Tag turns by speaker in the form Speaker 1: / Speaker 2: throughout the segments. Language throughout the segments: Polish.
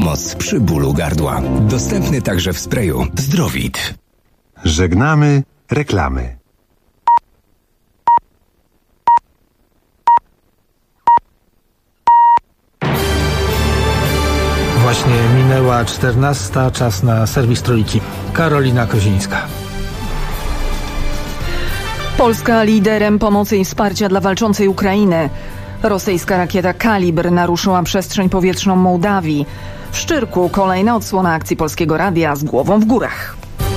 Speaker 1: Pomoc przy bólu gardła. Dostępny także w sprayu Zdrowit.
Speaker 2: Żegnamy reklamy.
Speaker 3: Właśnie minęła 14, czas na serwis Trójki. Karolina Kozińska.
Speaker 4: Polska liderem pomocy i wsparcia dla walczącej Ukrainy. Rosyjska rakieta Kalibr naruszyła przestrzeń powietrzną Mołdawii. W Szczyrku kolejna odsłona akcji Polskiego Radia z głową w górach.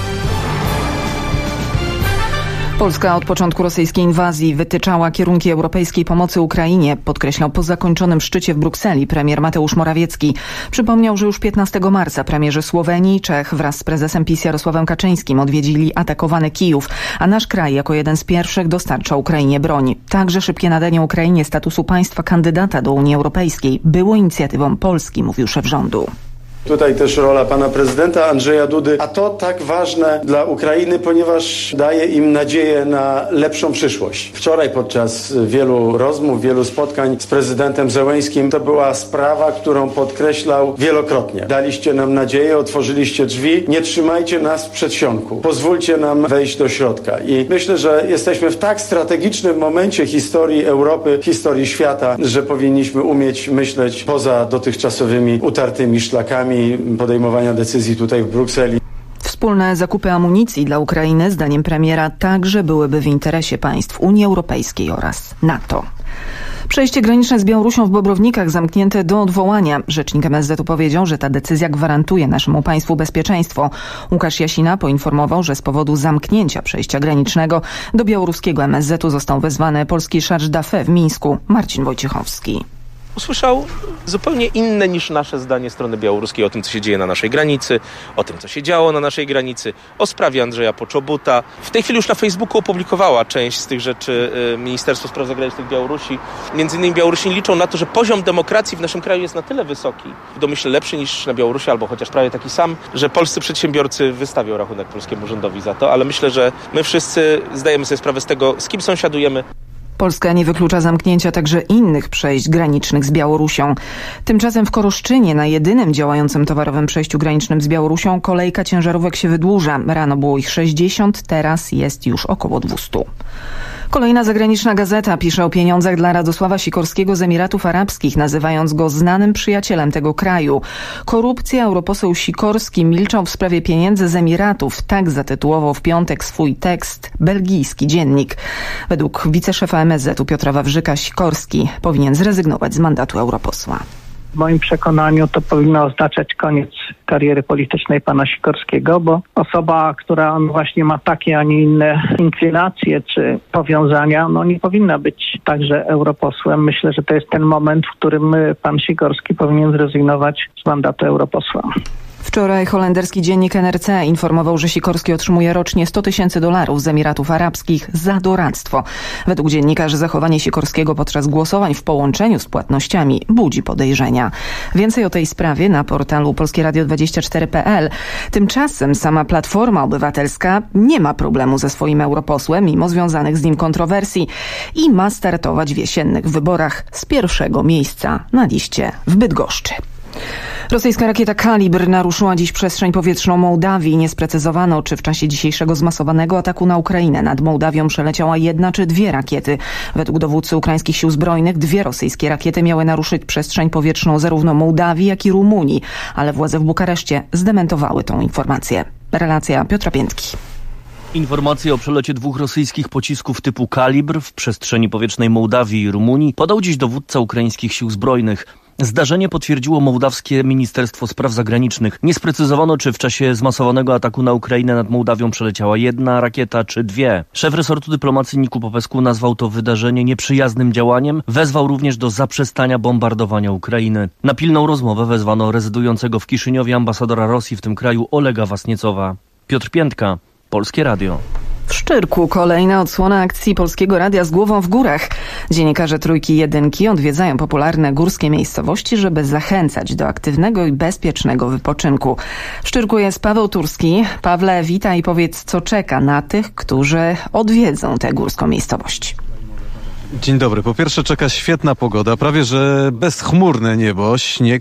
Speaker 4: Polska od początku rosyjskiej inwazji wytyczała kierunki europejskiej pomocy Ukrainie, podkreślał po zakończonym szczycie w Brukseli premier Mateusz Morawiecki. Przypomniał, że już 15 marca premierzy Słowenii i Czech wraz z prezesem PiS Jarosławem Kaczyńskim odwiedzili atakowany Kijów, a nasz kraj jako jeden z pierwszych dostarcza Ukrainie broń. Także szybkie nadanie Ukrainie statusu państwa kandydata do Unii Europejskiej było inicjatywą Polski, mówił szef rządu.
Speaker 5: Tutaj też rola pana prezydenta Andrzeja Dudy, a to tak ważne dla Ukrainy, ponieważ daje im nadzieję na lepszą przyszłość. Wczoraj podczas wielu rozmów, wielu spotkań z prezydentem Zełeńskim to była sprawa, którą podkreślał wielokrotnie. Daliście nam nadzieję, otworzyliście drzwi, nie trzymajcie nas w przedsionku. Pozwólcie nam wejść do środka. I myślę, że jesteśmy w tak strategicznym momencie historii Europy, historii świata, że powinniśmy umieć myśleć poza dotychczasowymi utartymi szlakami podejmowania decyzji tutaj w Brukseli.
Speaker 4: Wspólne zakupy amunicji dla Ukrainy, zdaniem premiera, także byłyby w interesie państw Unii Europejskiej oraz NATO. Przejście graniczne z Białorusią w Bobrownikach zamknięte do odwołania. Rzecznik MSZ-u powiedział, że ta decyzja gwarantuje naszemu państwu bezpieczeństwo. Łukasz Jasina poinformował, że z powodu zamknięcia przejścia granicznego do białoruskiego MSZ-u został wezwany polski charge d'affaires w Mińsku. Marcin Wojciechowski.
Speaker 6: Usłyszał zupełnie inne niż nasze zdanie strony białoruskiej o tym, co się dzieje na naszej granicy, o tym, co się działo na naszej granicy, o sprawie Andrzeja Poczobuta. W tej chwili już na Facebooku opublikowała część z tych rzeczy Ministerstwo Spraw Zagranicznych Białorusi. Między innymi Białorusini liczą na to, że poziom demokracji w naszym kraju jest na tyle wysoki, w domyśle lepszy niż na Białorusi, albo chociaż prawie taki sam, że polscy przedsiębiorcy wystawią rachunek polskiemu rządowi za to, ale myślę, że my wszyscy zdajemy sobie sprawę z tego, z kim sąsiadujemy.
Speaker 4: Polska nie wyklucza zamknięcia także innych przejść granicznych z Białorusią. Tymczasem w Koroszczynie, na jedynym działającym towarowym przejściu granicznym z Białorusią, kolejka ciężarówek się wydłuża. Rano było ich 60, teraz jest już około 200. Kolejna zagraniczna gazeta pisze o pieniądzach dla Radosława Sikorskiego z Emiratów Arabskich, nazywając go znanym przyjacielem tego kraju. Korupcja, europoseł Sikorski milczał w sprawie pieniędzy z Emiratów. Tak zatytułował w piątek swój tekst belgijski dziennik. Według wiceszefa MSZ-u Piotra Wawrzyka Sikorski powinien zrezygnować z mandatu europosła.
Speaker 7: W moim przekonaniu to powinno oznaczać koniec kariery politycznej pana Sikorskiego, bo osoba, która właśnie ma takie, a nie inne inklinacje czy powiązania, nie powinna być także europosłem. Myślę, że to jest ten moment, w którym pan Sikorski powinien zrezygnować z mandatu europosła.
Speaker 4: Wczoraj holenderski dziennik NRC informował, że Sikorski otrzymuje rocznie $100,000 z Emiratów Arabskich za doradztwo. Według dziennikarzy zachowanie Sikorskiego podczas głosowań w połączeniu z płatnościami budzi podejrzenia. Więcej o tej sprawie na portalu polskieradio24.pl. Tymczasem sama Platforma Obywatelska nie ma problemu ze swoim europosłem, mimo związanych z nim kontrowersji, i ma startować w jesiennych wyborach z pierwszego miejsca na liście w Bydgoszczy. Rosyjska rakieta Kalibr naruszyła dziś przestrzeń powietrzną Mołdawii. Nie sprecyzowano, czy w czasie dzisiejszego zmasowanego ataku na Ukrainę nad Mołdawią przeleciała jedna czy dwie rakiety. Według dowódcy ukraińskich sił zbrojnych 2 rosyjskie rakiety miały naruszyć przestrzeń powietrzną zarówno Mołdawii, jak i Rumunii, ale władze w Bukareszcie zdementowały tą informację. Relacja Piotra Piętki.
Speaker 8: Informacje o przelocie 2 rosyjskich pocisków typu Kalibr w przestrzeni powietrznej Mołdawii i Rumunii podał dziś dowódca ukraińskich sił zbrojnych. Zdarzenie potwierdziło mołdawskie Ministerstwo Spraw Zagranicznych. Nie sprecyzowano, czy w czasie zmasowanego ataku na Ukrainę nad Mołdawią przeleciała jedna rakieta, czy 2. Szef resortu dyplomacji Niku Popescu nazwał to wydarzenie nieprzyjaznym działaniem. Wezwał również do zaprzestania bombardowania Ukrainy. Na pilną rozmowę wezwano rezydującego w Kiszyniowie ambasadora Rosji w tym kraju Olega Wasniecowa. Piotr Piętka, Polskie Radio.
Speaker 4: W Szczyrku kolejna odsłona akcji Polskiego Radia z głową w górach. Dziennikarze Trójki Jedynki odwiedzają popularne górskie miejscowości, żeby zachęcać do aktywnego i bezpiecznego wypoczynku. W Szczyrku jest Paweł Turski. Pawle, witaj i powiedz, co czeka na tych, którzy odwiedzą tę górską miejscowość.
Speaker 9: Dzień dobry. Po pierwsze czeka świetna pogoda, prawie że bezchmurne niebo. Śnieg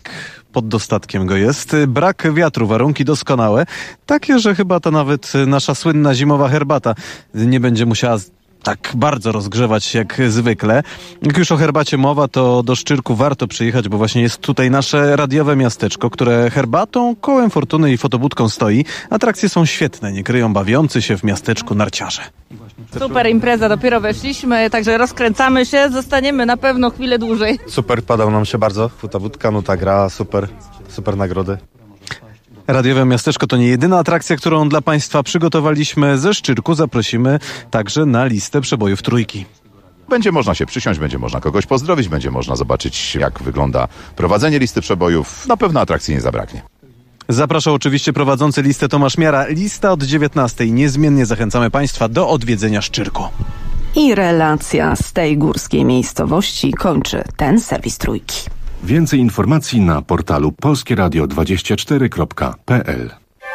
Speaker 9: pod dostatkiem go jest. Brak wiatru, warunki doskonałe. Takie, że chyba to nawet nasza słynna zimowa herbata nie będzie musiała tak bardzo rozgrzewać jak zwykle. Jak już o herbacie mowa, to do Szczyrku warto przyjechać, bo właśnie jest tutaj nasze radiowe miasteczko, które herbatą, kołem fortuny i fotobudką stoi. Atrakcje są świetne, nie kryją bawiący się w miasteczku narciarze.
Speaker 10: Super impreza, dopiero weszliśmy, także rozkręcamy się, zostaniemy na pewno chwilę dłużej.
Speaker 11: Super, podoba nam się bardzo. Fotobudka, no ta gra, super nagrody.
Speaker 9: Radiowe miasteczko to nie jedyna atrakcja, którą dla Państwa przygotowaliśmy. Ze Szczyrku zaprosimy także na listę przebojów trójki.
Speaker 12: Będzie można się przysiąść, będzie można kogoś pozdrowić, będzie można zobaczyć, jak wygląda prowadzenie listy przebojów. Na pewno atrakcji nie zabraknie.
Speaker 9: Zapraszał oczywiście prowadzący listę Tomasz Miara. Lista od 19:00. Niezmiennie zachęcamy Państwa do odwiedzenia Szczyrku.
Speaker 4: I relacja z tej górskiej miejscowości kończy ten serwis trójki.
Speaker 13: Więcej informacji na portalu polskieradio24.pl.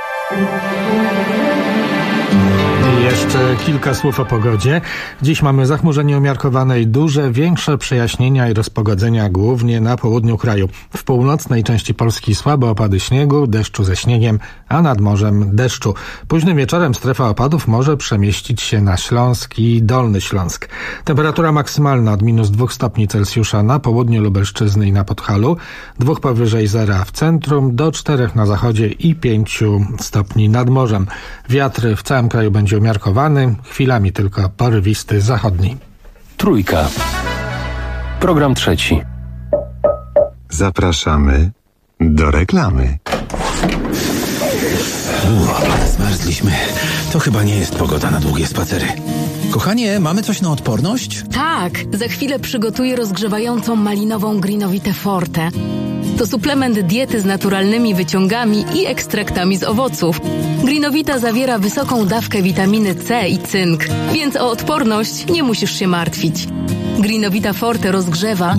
Speaker 3: Jeszcze kilka słów o pogodzie. Dziś mamy zachmurzenie umiarkowane i duże, większe przejaśnienia i rozpogodzenia głównie na południu kraju. W północnej części Polski słabe opady śniegu, deszczu ze śniegiem, a nad morzem deszczu. Późnym wieczorem strefa opadów może przemieścić się na Śląsk i Dolny Śląsk. Temperatura maksymalna od -2 stopni Celsjusza na południu Lubelszczyzny i na Podhalu, 2 powyżej zera w centrum, do 4 na zachodzie i 5 stopni nad morzem. Wiatr w całym kraju będzie umiarkowany, chwilami tylko porywisty zachodni.
Speaker 1: Trójka. Program trzeci.
Speaker 2: Zapraszamy do reklamy.
Speaker 1: Zmarzliśmy. To chyba nie jest pogoda na długie spacery. Kochanie, mamy coś na odporność?
Speaker 14: Tak, za chwilę przygotuję rozgrzewającą malinową Greenowitę Forte. To suplement diety z naturalnymi wyciągami i ekstraktami z owoców. Greenowita zawiera wysoką dawkę witaminy C i cynk, więc o odporność nie musisz się martwić. Greenowita Forte rozgrzewa.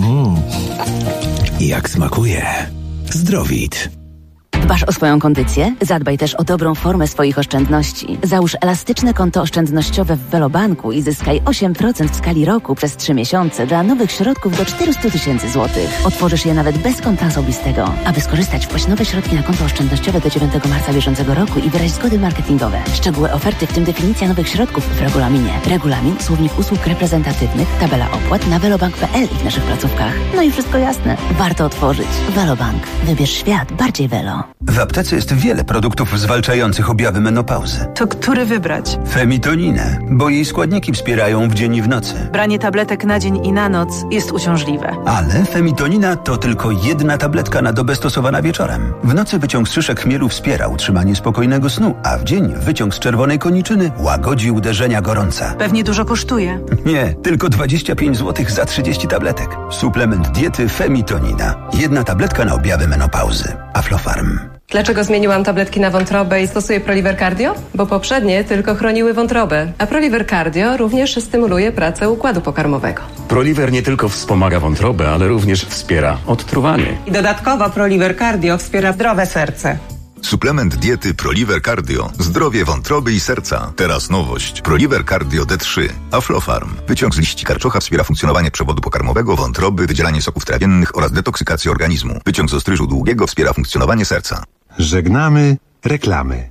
Speaker 1: Jak smakuje. Zdrowit.
Speaker 15: Dbasz o swoją kondycję? Zadbaj też o dobrą formę swoich oszczędności. Załóż elastyczne konto oszczędnościowe w Velobanku i zyskaj 8% w skali roku przez 3 miesiące dla nowych środków do 400 000 złotych. Otworzysz je nawet bez konta osobistego. Aby skorzystać, wpłać nowe środki na konto oszczędnościowe do 9 marca bieżącego roku i wyraź zgody marketingowe. Szczegóły oferty, w tym definicja nowych środków w regulaminie. Regulamin, słownik usług reprezentatywnych, tabela opłat na velobank.pl i w naszych placówkach. No i wszystko jasne. Warto otworzyć. Velobank. Wybierz świat bardziej Velo.
Speaker 16: W aptece jest wiele produktów zwalczających objawy menopauzy.
Speaker 17: To który wybrać?
Speaker 16: Femitoninę, bo jej składniki wspierają w dzień i w nocy.
Speaker 17: Branie tabletek na dzień i na noc jest uciążliwe.
Speaker 16: Ale femitonina to tylko jedna tabletka na dobę stosowana wieczorem. W nocy wyciąg z szyszek chmielu wspiera utrzymanie spokojnego snu, a w dzień wyciąg z czerwonej koniczyny łagodzi uderzenia gorąca.
Speaker 17: Pewnie dużo kosztuje.
Speaker 16: Nie, tylko 25 zł za 30 tabletek. Suplement diety Femitonina. Jedna tabletka na objawy menopauzy. Aflofarm.
Speaker 18: Dlaczego zmieniłam tabletki na wątrobę i stosuję Proliver Cardio? Bo poprzednie tylko chroniły wątrobę, a Proliver Cardio również stymuluje pracę układu pokarmowego.
Speaker 19: Proliver nie tylko wspomaga wątrobę, ale również wspiera odtruwanie.
Speaker 17: I dodatkowo Proliver Cardio wspiera zdrowe serce.
Speaker 20: Suplement diety Proliver Cardio. Zdrowie wątroby i serca. Teraz nowość. Proliver Cardio D3. Aflofarm. Wyciąg z liści karczocha wspiera funkcjonowanie przewodu pokarmowego, wątroby, wydzielanie soków trawiennych oraz detoksykację organizmu. Wyciąg z ostryżu długiego wspiera funkcjonowanie serca.
Speaker 2: Żegnamy reklamy.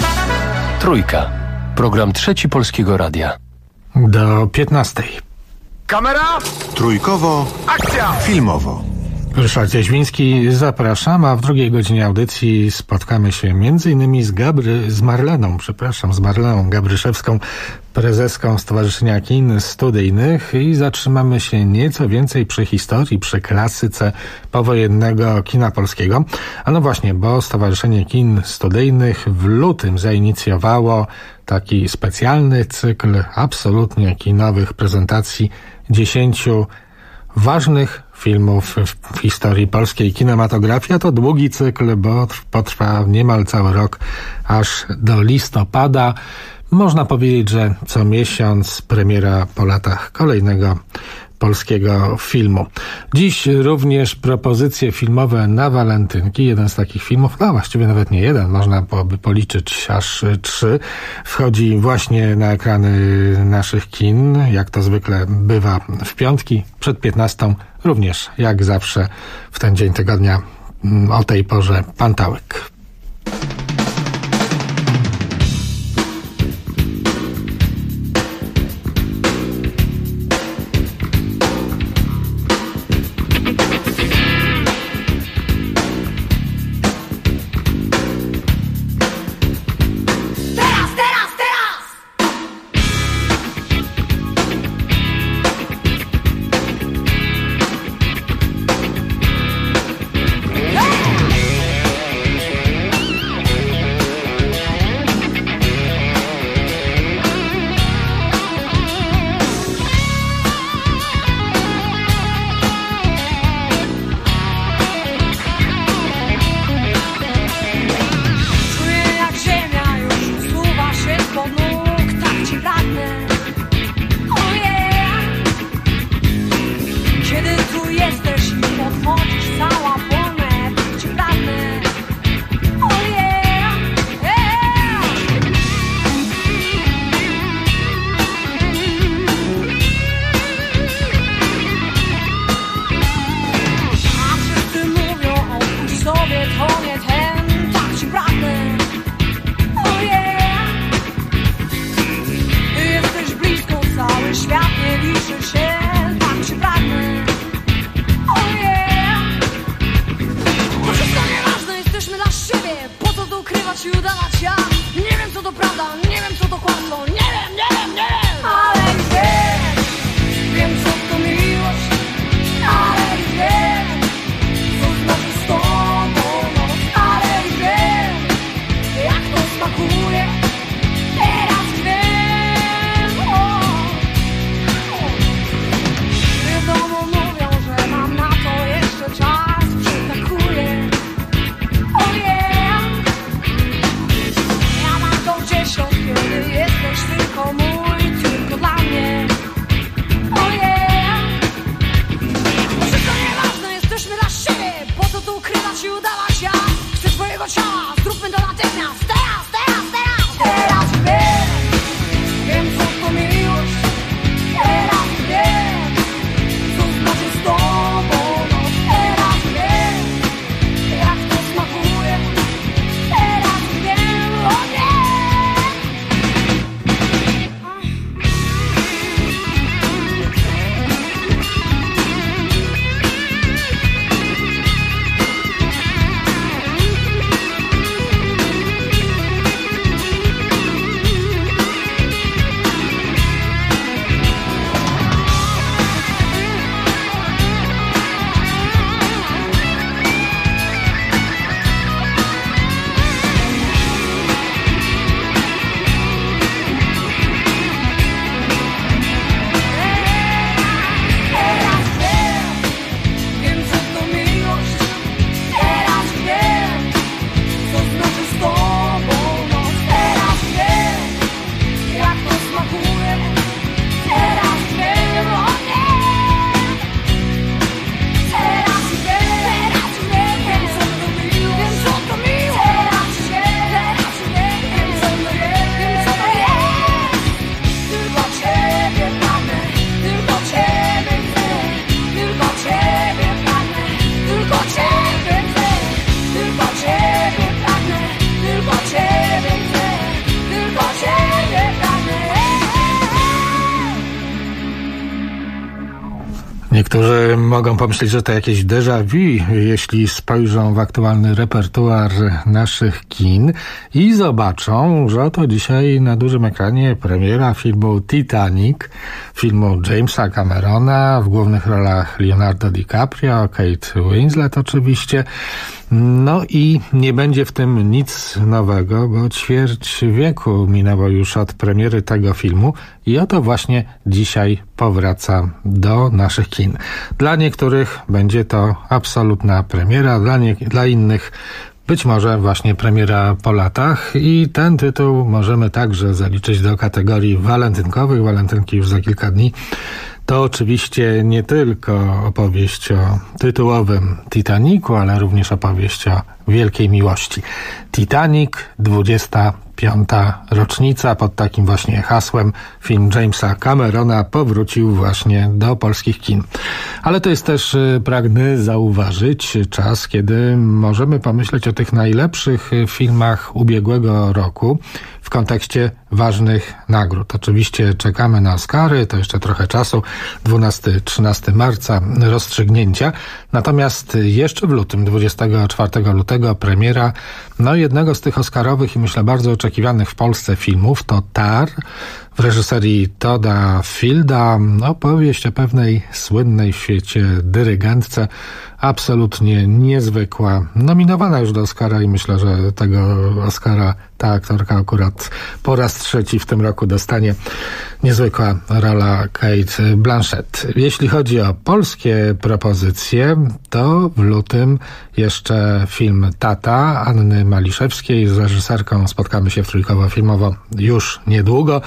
Speaker 1: Trójka. Program trzeci Polskiego Radia.
Speaker 3: Do 15:00.
Speaker 12: Kamera!
Speaker 2: Trójkowo.
Speaker 12: Akcja!
Speaker 2: Filmowo.
Speaker 3: Ryszard Jaźwiński, zapraszam, a w drugiej godzinie audycji spotkamy się m.in. z Marleną Gabryszewską, prezeską Stowarzyszenia Kin Studyjnych i zatrzymamy się nieco więcej przy historii, przy klasyce powojennego kina polskiego. A no właśnie, bo Stowarzyszenie Kin Studyjnych w lutym zainicjowało taki specjalny cykl absolutnie kinowych prezentacji 10 ważnych filmów w historii polskiej kinematografii. A to długi cykl, bo potrwa niemal cały rok, aż do listopada. Można powiedzieć, że co miesiąc premiera po latach kolejnego polskiego filmu. Dziś również propozycje filmowe na walentynki. Jeden z takich filmów, no właściwie nawet nie jeden, można byłoby policzyć aż 3. Wchodzi właśnie na ekrany naszych kin, jak to zwykle bywa w piątki, przed 15:00, również jak zawsze w ten dzień tygodnia o tej porze Pantałyk. Niektórzy mogą pomyśleć, że to jakieś déjà vu, jeśli spojrzą w aktualny repertuar naszych kin i zobaczą, że oto dzisiaj na dużym ekranie premiera filmu Titanic, filmu Jamesa Camerona, w głównych rolach Leonardo DiCaprio, Kate Winslet oczywiście. No i nie będzie w tym nic nowego, bo ćwierć wieku minęło już od premiery tego filmu i oto właśnie dzisiaj powraca do naszych kin. Dla niektórych będzie to absolutna premiera, dla innych być może właśnie premiera po latach i ten tytuł możemy także zaliczyć do kategorii walentynkowych. Walentynki już za kilka dni. To oczywiście nie tylko opowieść o tytułowym Titanicu, ale również opowieść o wielkiej miłości. Titanic, 25. 5. rocznica. Pod takim właśnie hasłem film Jamesa Camerona powrócił właśnie do polskich kin. Ale to jest też, pragnę zauważyć, czas, kiedy możemy pomyśleć o tych najlepszych filmach ubiegłego roku w kontekście ważnych nagród. Oczywiście czekamy na Oscary, to jeszcze trochę czasu, 12-13 marca rozstrzygnięcia. Natomiast jeszcze w lutym, 24 lutego premiera jednego z tych oscarowych i myślę bardzo oczekiwanych w Polsce filmów to Tar w reżyserii Todda Fielda, opowieść o pewnej słynnej w świecie dyrygentce, absolutnie niezwykła, nominowana już do Oscara i myślę, że tego Oscara ta aktorka akurat po raz 3 w tym roku dostanie. Niezwykła rola Cate Blanchett. Jeśli chodzi o polskie propozycje, to w lutym jeszcze film Tata Anny Maliszewskiej z reżyserką spotkamy się w Trójkowo-Filmowo już niedługo.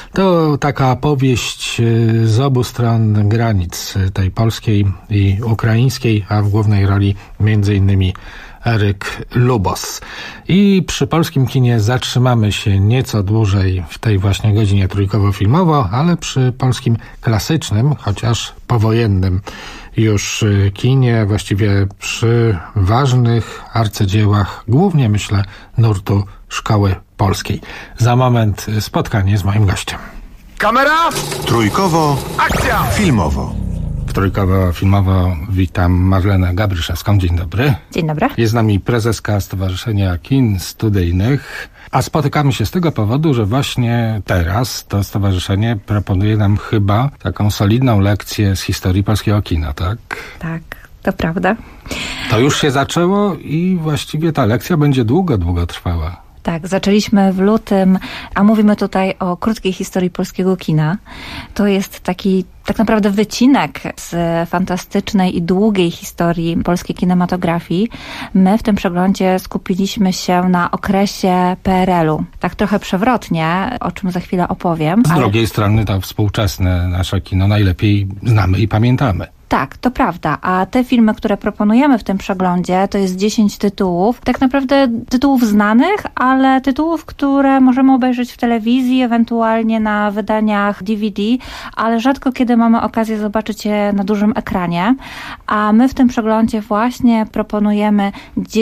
Speaker 3: To taka powieść z obu stron granic, tej polskiej i ukraińskiej, a w głównej roli między innymi Eryk Lubos. I przy polskim kinie zatrzymamy się nieco dłużej w tej właśnie godzinie trójkowo-filmowo, ale przy polskim klasycznym, chociaż powojennym już kinie, właściwie przy ważnych arcydziełach, głównie myślę nurtu szkoły polskiej. Za moment spotkanie z moim gościem.
Speaker 2: Kamera! Trójkowo. Akcja! Filmowo.
Speaker 3: Trójkowo-filmowo witam Marlenę Gabryszewską. Dzień dobry.
Speaker 21: Dzień dobry.
Speaker 3: Jest z nami prezeska Stowarzyszenia Kin Studyjnych, a spotykamy się z tego powodu, że właśnie teraz to stowarzyszenie proponuje nam chyba taką solidną lekcję z historii polskiego kina, tak?
Speaker 21: Tak, to prawda.
Speaker 3: To już się zaczęło i właściwie ta lekcja będzie długo trwała.
Speaker 21: Tak, zaczęliśmy w lutym, a mówimy tutaj o krótkiej historii polskiego kina. To jest taki tak naprawdę wycinek z fantastycznej i długiej historii polskiej kinematografii. My w tym przeglądzie skupiliśmy się na okresie PRL-u. Tak trochę przewrotnie, o czym za chwilę opowiem.
Speaker 3: Z drugiej strony to współczesne nasze kino najlepiej znamy i pamiętamy.
Speaker 21: Tak, to prawda. A te filmy, które proponujemy w tym przeglądzie, to jest 10 tytułów. Tak naprawdę tytułów znanych, ale tytułów, które możemy obejrzeć w telewizji, ewentualnie na wydaniach DVD, ale rzadko kiedy mamy okazję zobaczyć je na dużym ekranie. A my w tym przeglądzie właśnie proponujemy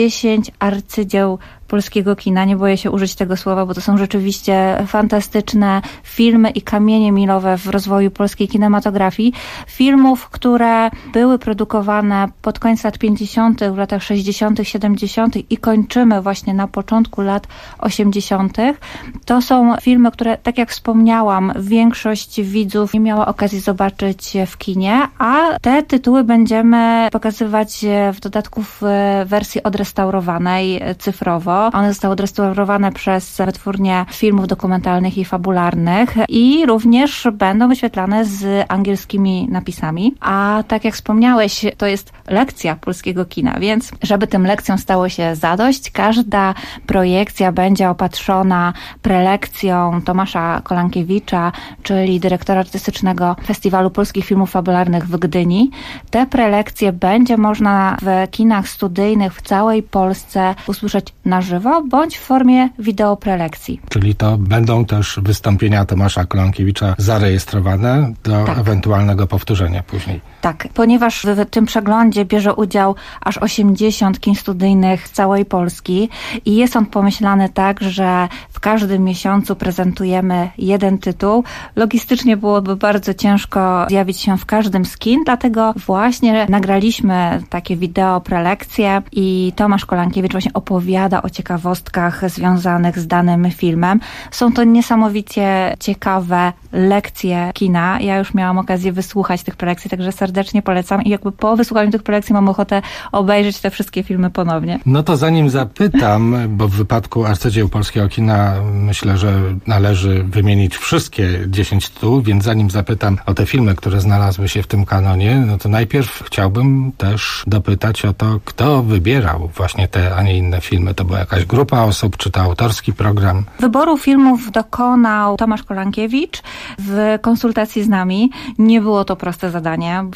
Speaker 21: 10 arcydzieł polskiego kina. Nie boję się użyć tego słowa, bo to są rzeczywiście fantastyczne filmy i kamienie milowe w rozwoju polskiej kinematografii. Filmów, które były produkowane pod koniec lat 50., w latach 60., 70. i kończymy właśnie na początku lat 80. To są filmy, które, tak jak wspomniałam, większość widzów nie miała okazji zobaczyć w kinie, a te tytuły będziemy pokazywać w dodatku w wersji odrestaurowanej cyfrowo. One zostały odrestaurowane przez wytwórnię filmów dokumentalnych i fabularnych i również będą wyświetlane z angielskimi napisami. A tak jak wspomniałeś, to jest lekcja polskiego kina, więc żeby tym lekcjom stało się zadość, każda projekcja będzie opatrzona prelekcją Tomasza Kolankiewicza, czyli dyrektora artystycznego Festiwalu Polskich Filmów Fabularnych w Gdyni. Te prelekcje będzie można w kinach studyjnych w całej Polsce usłyszeć na żywo, bądź w formie wideoprelekcji.
Speaker 3: Czyli to będą też wystąpienia Tomasza Kolankiewicza zarejestrowane do ewentualnego powtórzenia później.
Speaker 21: Tak, ponieważ w tym przeglądzie bierze udział aż 80 kin studyjnych z całej Polski i jest on pomyślany tak, że w każdym miesiącu prezentujemy jeden tytuł. Logistycznie byłoby bardzo ciężko zjawić się w każdym z kin, dlatego właśnie nagraliśmy takie wideo prelekcje i Tomasz Kolankiewicz właśnie opowiada o ciekawostkach związanych z danym filmem. Są to niesamowicie ciekawe lekcje kina. Ja już miałam okazję wysłuchać tych prelekcji, także serdecznie polecam i jakby po wysłuchaniu tych prelekcji mam ochotę obejrzeć te wszystkie filmy ponownie.
Speaker 3: No to zanim zapytam, bo w wypadku arcydzieł polskiego kina myślę, że należy wymienić wszystkie 10 tytułów, więc zanim zapytam o te filmy, które znalazły się w tym kanonie, no to najpierw chciałbym też dopytać o to, kto wybierał właśnie te, a nie inne filmy. To była jakaś grupa osób, czy to autorski program?
Speaker 21: Wyboru filmów dokonał Tomasz Kolankiewicz w konsultacji z nami. Nie było to proste zadanie,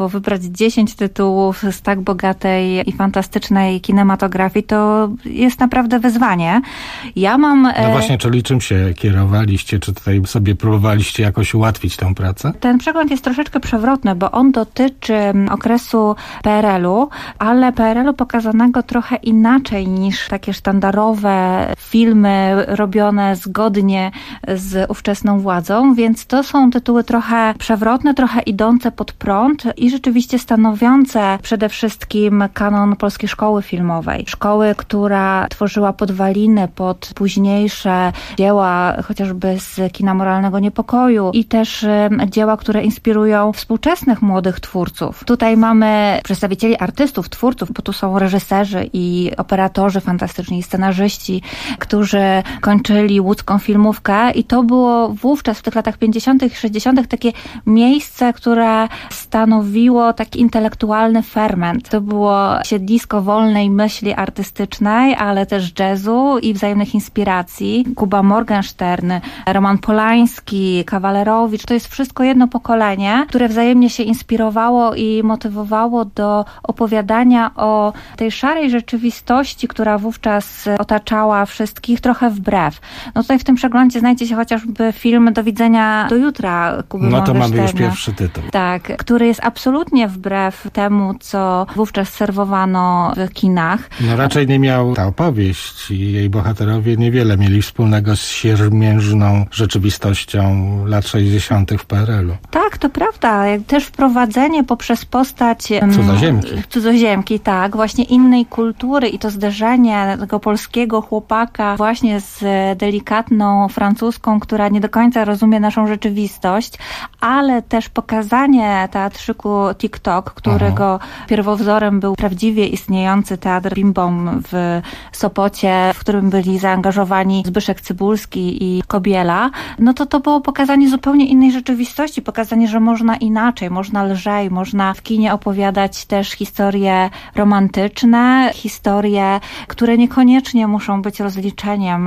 Speaker 21: bo wybrać 10 tytułów z tak bogatej i fantastycznej kinematografii to jest naprawdę wyzwanie. Ja mam...
Speaker 3: No właśnie, czyli czym się kierowaliście? Czy tutaj sobie próbowaliście jakoś ułatwić tę pracę?
Speaker 21: Ten przegląd jest troszeczkę przewrotny, bo on dotyczy okresu PRL-u, ale PRL-u pokazanego trochę inaczej niż takie sztandarowe filmy robione zgodnie z ówczesną władzą, więc to są tytuły trochę przewrotne, trochę idące pod prąd i rzeczywiście stanowiące przede wszystkim kanon polskiej szkoły filmowej. Szkoły, która tworzyła podwaliny pod późniejsze dzieła, chociażby z kina moralnego niepokoju i też dzieła, które inspirują współczesnych młodych twórców. Tutaj mamy przedstawicieli artystów, twórców, bo tu są reżyserzy i operatorzy fantastyczni, i scenarzyści, którzy kończyli łódzką filmówkę i to było wówczas w tych latach 50. i 60. takie miejsce, które stanowiło taki intelektualny ferment. To było siedlisko wolnej myśli artystycznej, ale też jazzu i wzajemnych inspiracji. Kuba Morgenstern, Roman Polański, Kawalerowicz, to jest wszystko jedno pokolenie, które wzajemnie się inspirowało i motywowało do opowiadania o tej szarej rzeczywistości, która wówczas otaczała wszystkich trochę wbrew. No tutaj w tym przeglądzie znajdzie się chociażby film Do widzenia do jutra Kuby Morgensterna.
Speaker 3: No to mamy już pierwszy tytuł.
Speaker 21: Tak, który jest absolutnie wbrew temu, co wówczas serwowano w kinach.
Speaker 3: No raczej nie miał ta opowieść i jej bohaterowie niewiele mieli wspólnego z siermiężną rzeczywistością lat 60. w PRL-u.
Speaker 21: Tak, to prawda. Też wprowadzenie poprzez postać cudzoziemki, tak, właśnie innej kultury i to zderzenie tego polskiego chłopaka właśnie z delikatną francuską, która nie do końca rozumie naszą rzeczywistość, ale też pokazanie teatrzyku TikTok, którego pierwowzorem był prawdziwie istniejący teatr Bim Bom w Sopocie, w którym byli zaangażowani Zbyszek Cybulski i Kobiela, no to było pokazanie zupełnie innej rzeczywistości, pokazanie, że można inaczej, można lżej, można w kinie opowiadać też historie romantyczne, historie, które niekoniecznie muszą być rozliczeniem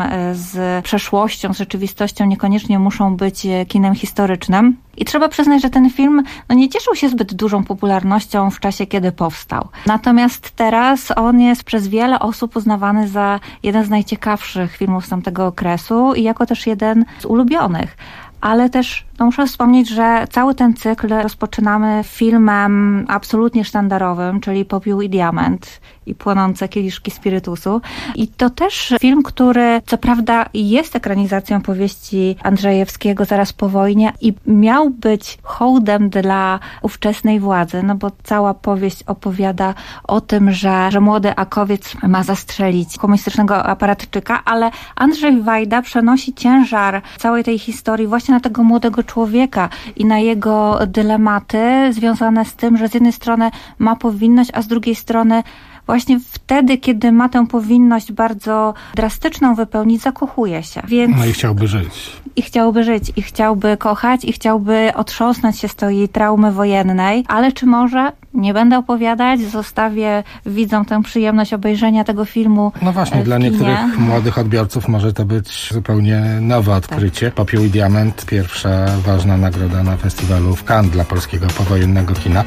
Speaker 21: z przeszłością, z rzeczywistością, niekoniecznie muszą być kinem historycznym. I trzeba przyznać, że ten film nie cieszył się zbyt dużą popularnością w czasie, kiedy powstał. Natomiast teraz on jest przez wiele osób uznawany za jeden z najciekawszych filmów z tamtego okresu i jako też jeden z ulubionych. Ale też muszę wspomnieć, że cały ten cykl rozpoczynamy filmem absolutnie sztandarowym, czyli Popiół i diament i Płonące kieliszki spirytusu. I to też film, który co prawda jest ekranizacją powieści Andrzejewskiego zaraz po wojnie i miał być hołdem dla ówczesnej władzy, no bo cała powieść opowiada o tym, że młody Akowiec ma zastrzelić komunistycznego aparatczyka, ale Andrzej Wajda przenosi ciężar całej tej historii właśnie na tego młodego człowieka i na jego dylematy związane z tym, że z jednej strony ma powinność, a z drugiej strony właśnie wtedy, kiedy ma tę powinność bardzo drastyczną wypełnić, zakochuje się. Więc
Speaker 3: no i chciałby żyć.
Speaker 21: I chciałby kochać, i chciałby otrząsnąć się z tej traumy wojennej. Ale czy może? Nie będę opowiadać, zostawię widzom tę przyjemność obejrzenia tego filmu.
Speaker 3: No właśnie, dla niektórych młodych odbiorców może to być zupełnie nowe odkrycie. Tak. Popiół i diament, pierwsza ważna nagroda na festiwalu w Cannes dla polskiego powojennego kina.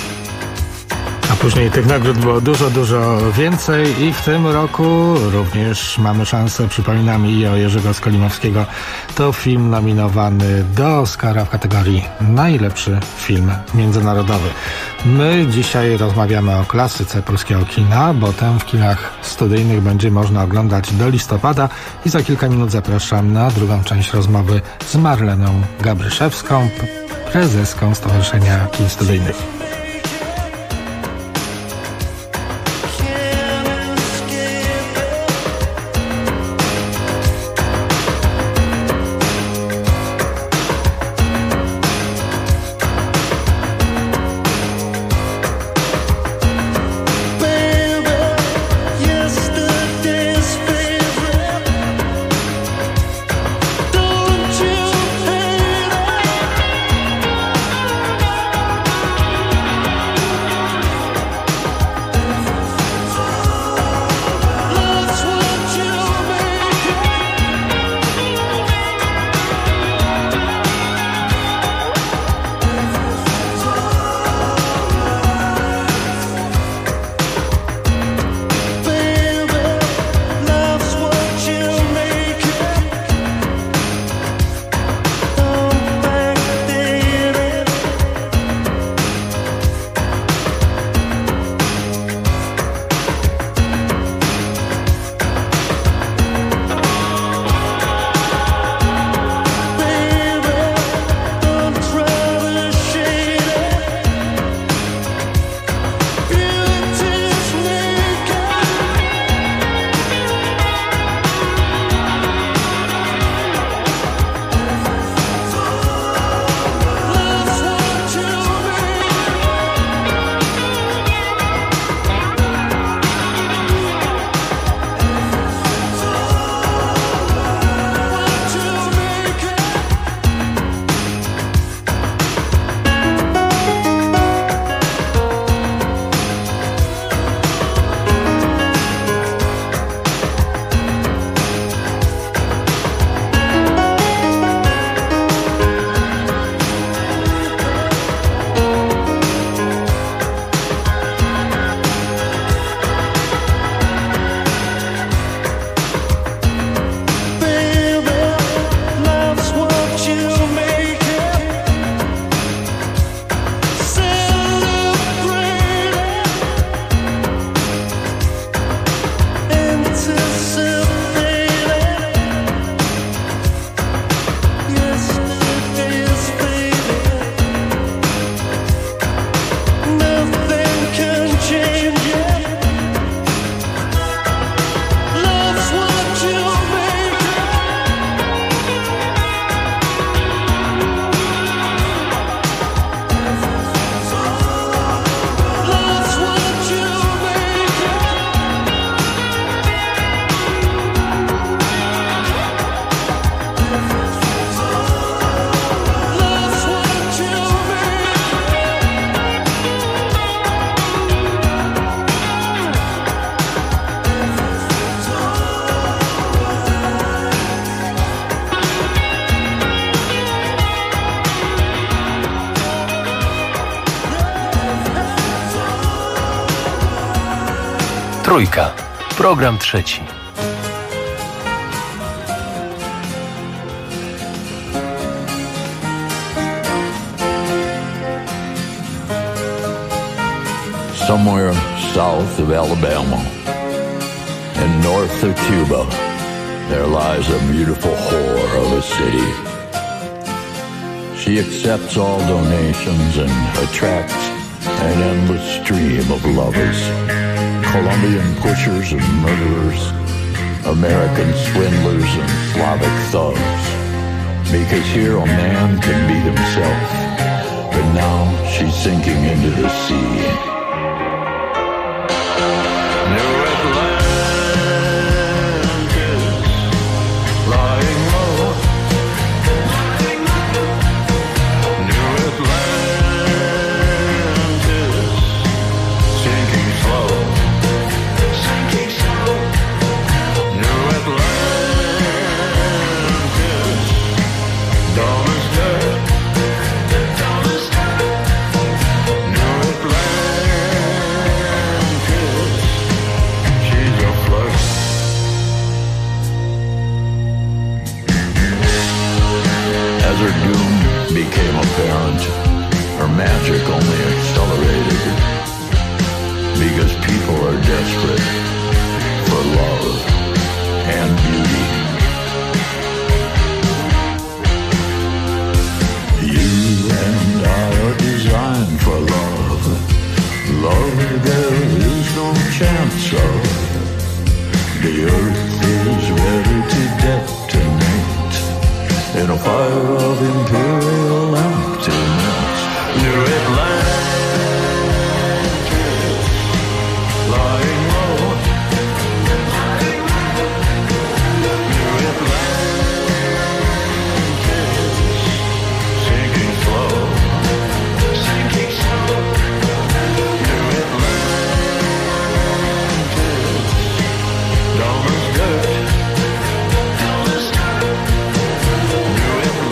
Speaker 3: A później tych nagród było dużo więcej i w tym roku również mamy szansę, przypominam, i o Jerzego Skolimowskiego. To film nominowany do Oscara w kategorii najlepszy film międzynarodowy. My dzisiaj rozmawiamy o klasyce polskiego kina, bo tę w kinach studyjnych będzie można oglądać do listopada i za kilka minut zapraszam na drugą część rozmowy z Marleną Gabryszewską, prezeską Stowarzyszenia Kin Studyjnych.
Speaker 5: Trójka. Program trzeci.
Speaker 22: Somewhere south of Alabama and north of Cuba, there lies a beautiful whore of a city. She accepts all donations and attracts an endless stream of lovers, Colombian pushers and murderers, American swindlers and Slavic thugs. Because here a man can be himself, but now she's sinking into the sea. Her magic only accelerated because people are desperate for love and beauty. You and I are designed for love. Love there is no chance of. The earth is ready to detonate in a fire of imperial emptiness. New Atlantis, lying low. New Atlantis, sinking slow. Sinking slow. New Atlantis, dumb as dirt. Dumb as dirt. New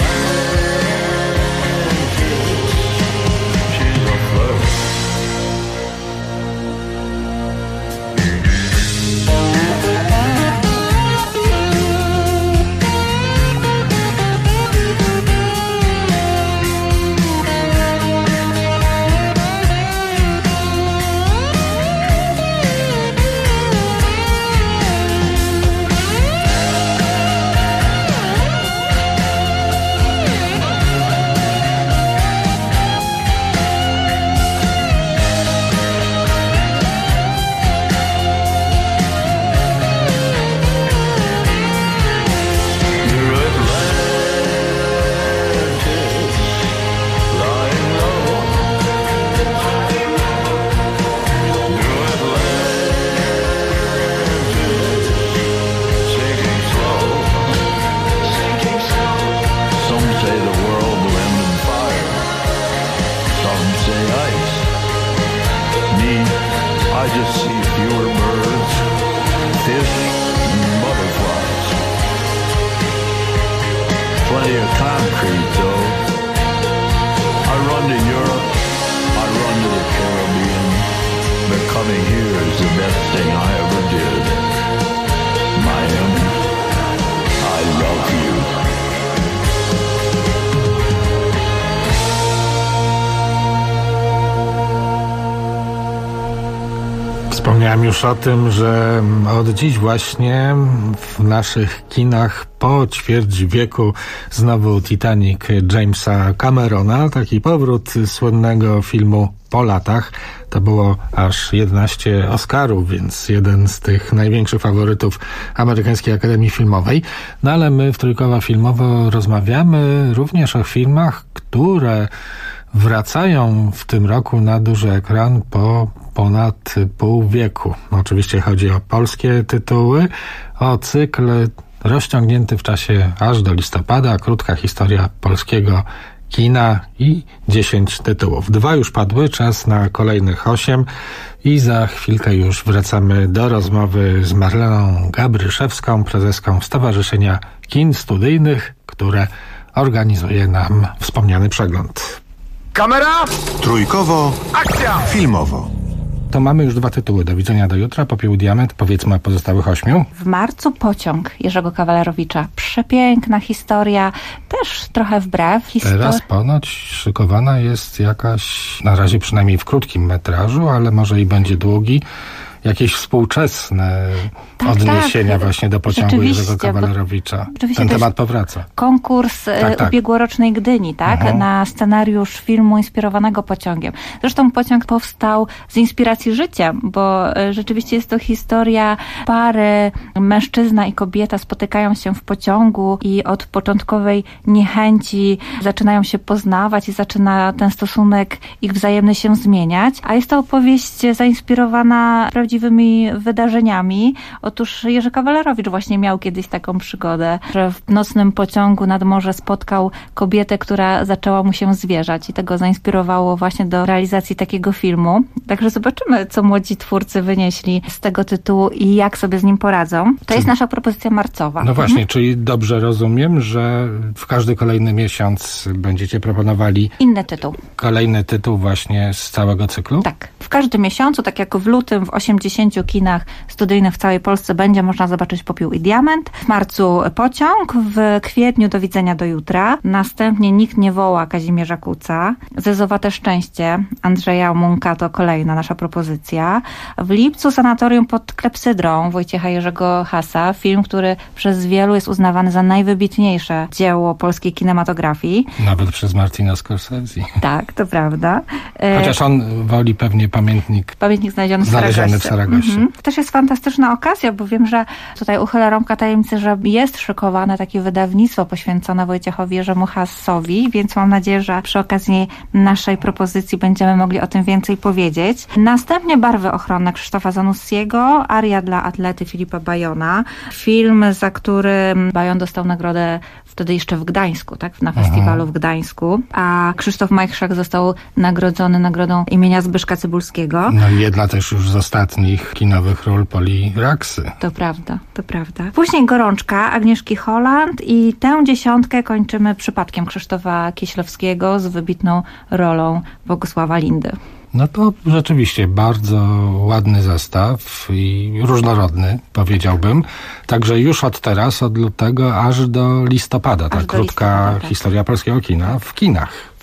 Speaker 3: Wspomniałem już o tym, że od dziś właśnie w naszych kinach po ćwierć wieku znowu Titanic Jamesa Camerona. Taki powrót słynnego filmu po latach. To było aż 11 Oscarów, więc jeden z tych największych faworytów Amerykańskiej Akademii Filmowej. No ale my w Trójkowa Filmowo rozmawiamy również o filmach, które wracają w tym roku na duży ekran po ponad pół wieku. Oczywiście chodzi o polskie tytuły, o cykl rozciągnięty w czasie aż do listopada, krótka historia polskiego kina i 10 tytułów. 2 już padły, czas na kolejnych 8 i za chwilkę już wracamy do rozmowy z Marleną Gabryszewską, prezeską Stowarzyszenia Kin Studyjnych, które organizuje nam wspomniany przegląd.
Speaker 2: Kamera! Trójkowo. Akcja! Filmowo.
Speaker 3: to mamy już 2 tytuły. Do widzenia do jutra, Popiół i Diament. Powiedzmy o pozostałych 8.
Speaker 21: W marcu Pociąg Jerzego Kawalerowicza. Przepiękna historia, też trochę wbrew.
Speaker 3: Teraz ponoć szykowana jest jakaś, na razie przynajmniej w krótkim metrażu, ale może i będzie długi, jakieś współczesne odniesienia właśnie do Pociągu Jerzego Kawalerowicza. Ten temat powraca.
Speaker 21: Konkurs ubiegłorocznej Gdyni, tak? Na scenariusz filmu inspirowanego Pociągiem. Zresztą Pociąg powstał z inspiracji życiem, bo rzeczywiście jest to historia pary, mężczyzna i kobieta spotykają się w pociągu i od początkowej niechęci zaczynają się poznawać i zaczyna ten stosunek ich wzajemny się zmieniać. A jest to opowieść zainspirowana prawdziwymi wydarzeniami. Otóż Jerzy Kawalerowicz właśnie miał kiedyś taką przygodę, że w nocnym pociągu nad morze spotkał kobietę, która zaczęła mu się zwierzać i tego zainspirowało właśnie do realizacji takiego filmu. Także zobaczymy, co młodzi twórcy wynieśli z tego tytułu i jak sobie z nim poradzą. To jest nasza propozycja marcowa.
Speaker 3: No właśnie, czyli dobrze rozumiem, że w każdy kolejny miesiąc będziecie proponowali
Speaker 21: inny tytuł.
Speaker 3: Kolejny tytuł właśnie z całego cyklu?
Speaker 21: Tak. W każdym miesiącu, tak jak w lutym w 80 kinach studyjnych w całej Polsce będzie można zobaczyć Popiół i Diament. W marcu Pociąg, w kwietniu Do widzenia do jutra. Następnie Nikt nie woła Kazimierza Kuca. Zezowate szczęście Andrzeja Munka to kolejna nasza propozycja. W lipcu Sanatorium pod klepsydrą Wojciecha Jerzego Hasa. Film, który przez wielu jest uznawany za najwybitniejsze dzieło polskiej kinematografii.
Speaker 3: Nawet przez Martina Scorsese.
Speaker 21: Tak, to prawda.
Speaker 3: Chociaż on woli pewnie pamiętnik
Speaker 21: znaleziony w Saragosie. Też jest fantastyczna okazja, bo wiem, że tutaj uchylę rąbka tajemnicy, że jest szykowane takie wydawnictwo poświęcone Wojciechowi Jerzemu Hasowi, więc mam nadzieję, że przy okazji naszej propozycji będziemy mogli o tym więcej powiedzieć. Następnie Barwy ochronne Krzysztofa Zanussiego, Aria dla atlety Filipa Bajona. Film, za którym Bajon dostał nagrodę wtedy jeszcze w Gdańsku, tak? Na festiwalu w Gdańsku, a Krzysztof Majchrzak został nagrodzony nagrodą imienia Zbyszka Cybulskiego.
Speaker 3: No i jedna też już z ostatnich kinowych ról Poli Raksy.
Speaker 21: To prawda, to prawda. Później Gorączka Agnieszki Holland i tę 10 kończymy Przypadkiem Krzysztofa Kieślowskiego z wybitną rolą Bogusława Lindy.
Speaker 3: No to rzeczywiście bardzo ładny zestaw i różnorodny, powiedziałbym. Także już od teraz, od lutego aż do listopada, ta krótka historia polskiego kina w kinach.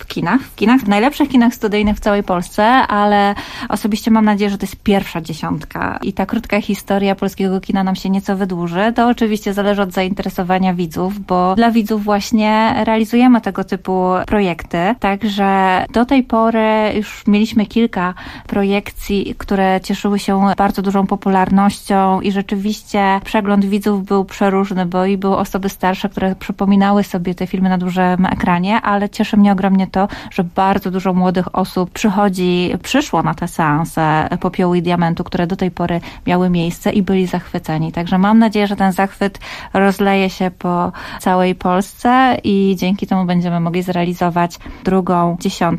Speaker 21: W najlepszych kinach studyjnych w całej Polsce, ale osobiście mam nadzieję, że to jest pierwsza 10 i ta krótka historia polskiego kina nam się nieco wydłuży. To oczywiście zależy od zainteresowania widzów, bo dla widzów właśnie realizujemy tego typu projekty. Także do tej pory już mieliśmy kilka projekcji, które cieszyły się bardzo dużą popularnością i rzeczywiście przegląd widzów był przeróżny, bo i były osoby starsze, które przypominały sobie te filmy na dużym ekranie, ale cieszy mnie ogromnie to, że bardzo dużo młodych osób przyszło na te seanse Popiołu i Diamentu, które do tej pory miały miejsce i byli zachwyceni. Także mam nadzieję, że ten zachwyt rozleje się po całej Polsce i dzięki temu będziemy mogli zrealizować drugą 10.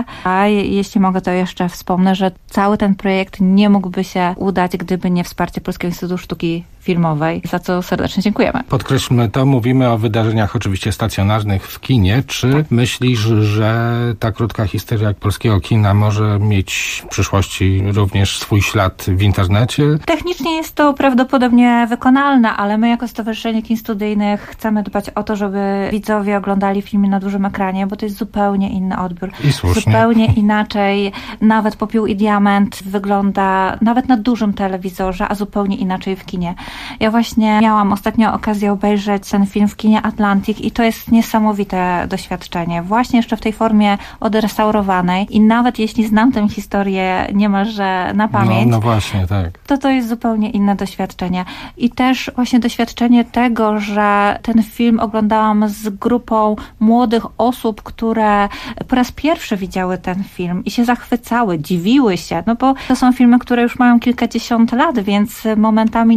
Speaker 21: A jeśli mogę, to jeszcze wspomnę, że cały ten projekt nie mógłby się udać, gdyby nie wsparcie Polskiego Instytutu Sztuki Filmowej, za co serdecznie dziękujemy.
Speaker 3: Podkreślmy to, mówimy o wydarzeniach oczywiście stacjonarnych w kinie. Czy myślisz, że ta krótka historia polskiego kina może mieć w przyszłości również swój ślad w internecie?
Speaker 21: Technicznie jest to prawdopodobnie wykonalne, ale my jako Stowarzyszenie Kin Studyjnych chcemy dbać o to, żeby widzowie oglądali filmy na dużym ekranie, bo to jest zupełnie inny odbiór.
Speaker 3: I słusznie.
Speaker 21: Zupełnie inaczej. Nawet Popiół i Diament wygląda nawet na dużym telewizorze, a zupełnie inaczej w kinie. Ja właśnie miałam ostatnio okazję obejrzeć ten film w kinie Atlantic i to jest niesamowite doświadczenie. Właśnie jeszcze w tej formie odrestaurowanej i nawet jeśli znam tę historię niemalże na pamięć,
Speaker 3: no właśnie, tak.
Speaker 21: To jest zupełnie inne doświadczenie. I też właśnie doświadczenie tego, że ten film oglądałam z grupą młodych osób, które po raz pierwszy widziały ten film i się zachwycały, dziwiły się, no bo to są filmy, które już mają kilkadziesiąt lat, więc momentami niektóre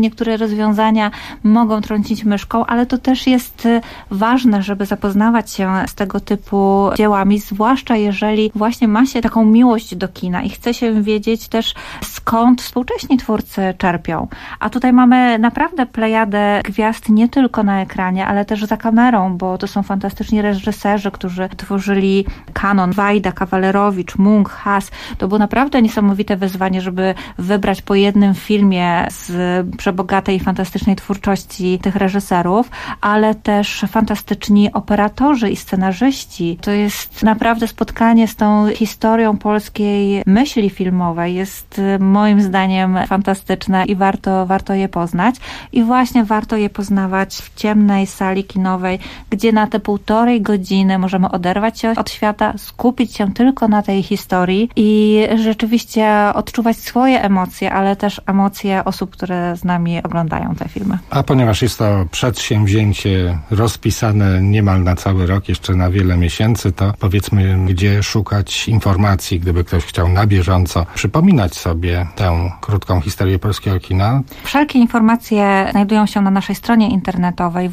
Speaker 21: rozwiązania mogą trącić myszką, ale to też jest ważne, żeby zapoznawać się z tego typu dziełami, zwłaszcza jeżeli właśnie ma się taką miłość do kina i chce się wiedzieć też, skąd współcześni twórcy czerpią. A tutaj mamy naprawdę plejadę gwiazd nie tylko na ekranie, ale też za kamerą, bo to są fantastyczni reżyserzy, którzy tworzyli kanon. Wajda, Kawalerowicz, Munk, Haas. To było naprawdę niesamowite wyzwanie, żeby wybrać po jednym filmie z przebogatej i fantastycznej twórczości tych reżyserów, ale też fantastyczni operatorzy i scenarzyści. To jest naprawdę spotkanie z tą historią polskiej myśli filmowej. Jest moim zdaniem fantastyczne i warto je poznać. I właśnie warto je poznawać w ciemnej sali kinowej, gdzie na te 1,5 godziny możemy oderwać się od świata, skupić się tylko na tej historii i rzeczywiście odczuwać swoje emocje, ale też emocje osób, które z nami oglądają te filmy.
Speaker 3: A ponieważ jest to przedsięwzięcie rozpisane niemal na cały rok, jeszcze na wiele miesięcy, to powiedzmy, gdzie szukać informacji, gdyby ktoś chciał na bieżąco przypominać sobie tę krótką historię polskiego kina.
Speaker 21: Wszelkie informacje znajdują się na naszej stronie internetowej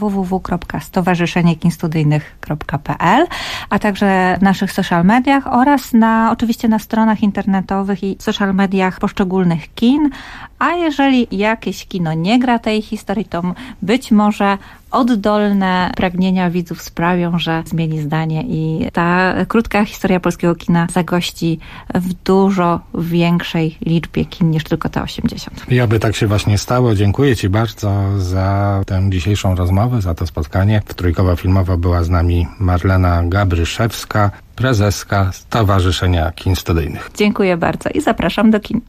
Speaker 21: www.stowarzyszeniekinstudyjnych.pl, a także w naszych social mediach oraz oczywiście na stronach internetowych i social mediach poszczególnych kin. A jeżeli jakieś kino nie gra tej historii, to być może oddolne pragnienia widzów sprawią, że zmieni zdanie i ta krótka historia polskiego kina zagości w dużo większej liczbie kin niż tylko te 80.
Speaker 3: I oby tak się właśnie stało. Dziękuję Ci bardzo za tę dzisiejszą rozmowę, za to spotkanie. Trójkowa filmowa była z nami Marlena Gabryszewska, prezeska Stowarzyszenia Kin Studyjnych.
Speaker 21: Dziękuję bardzo i zapraszam do kin.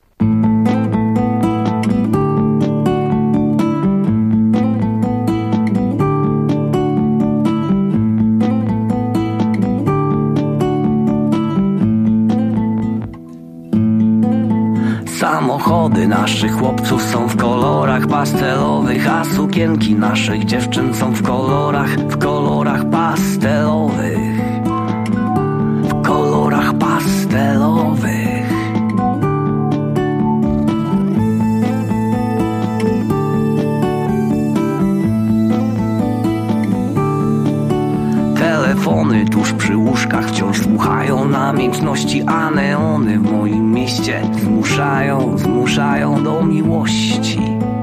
Speaker 6: Samochody naszych chłopców są w kolorach pastelowych, a sukienki naszych dziewczyn są w kolorach pastelowych. W kolorach pastelowych. Telefony tuż przy łóżkach wciąż słuchają namiętności, a neony w moim mieście zmuszają do miłości.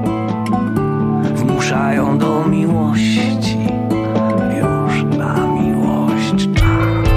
Speaker 6: Zmuszają do miłości. Już na miłość czas.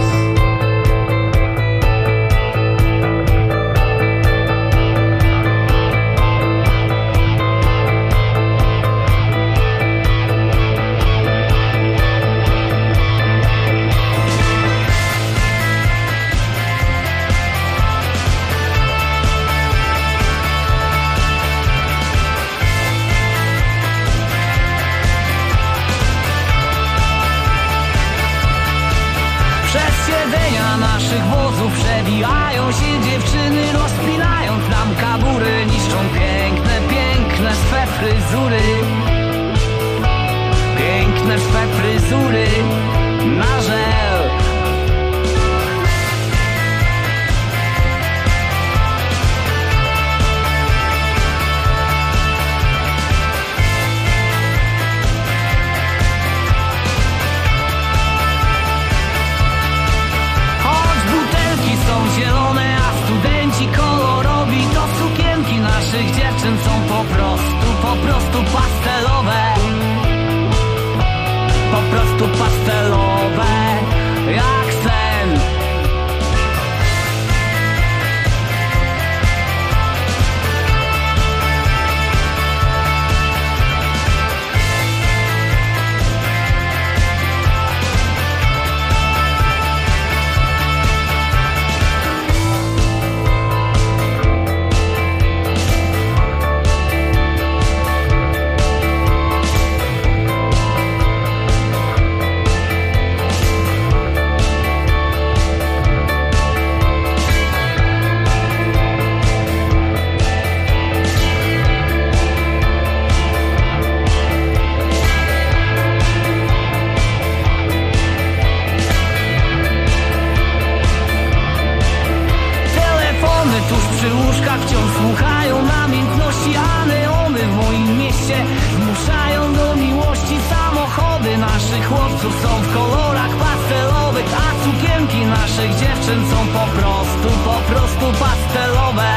Speaker 6: Naszych wozów przebijają się dziewczyny, rozpinając nam kabury, niszczą piękne swe fryzury. Piękne swe fryzury na żel. Zielone, a studenci kolorowi, to sukienki naszych dziewczyn są po prostu pastelowe. Po prostu pastelowe, jak sen. naszych dziewczyn są po prostu pastelowe.